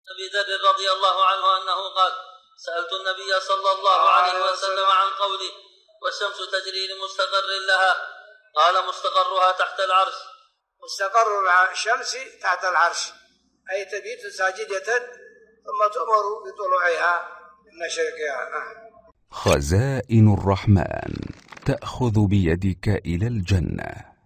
أبي ذر رضي الله عنه أنه قال: سألت النبي صلى الله عليه وسلم عن قوله: والشمس تجري لمستقر لها، قال: مستقرها تحت العرش. مستقر الشمس تحت العرش، أي تبيت ساجدة ثم تؤمر بطلوعها من مشرقها. خزائن الرحمن تأخذ بيدك إلى الجنة.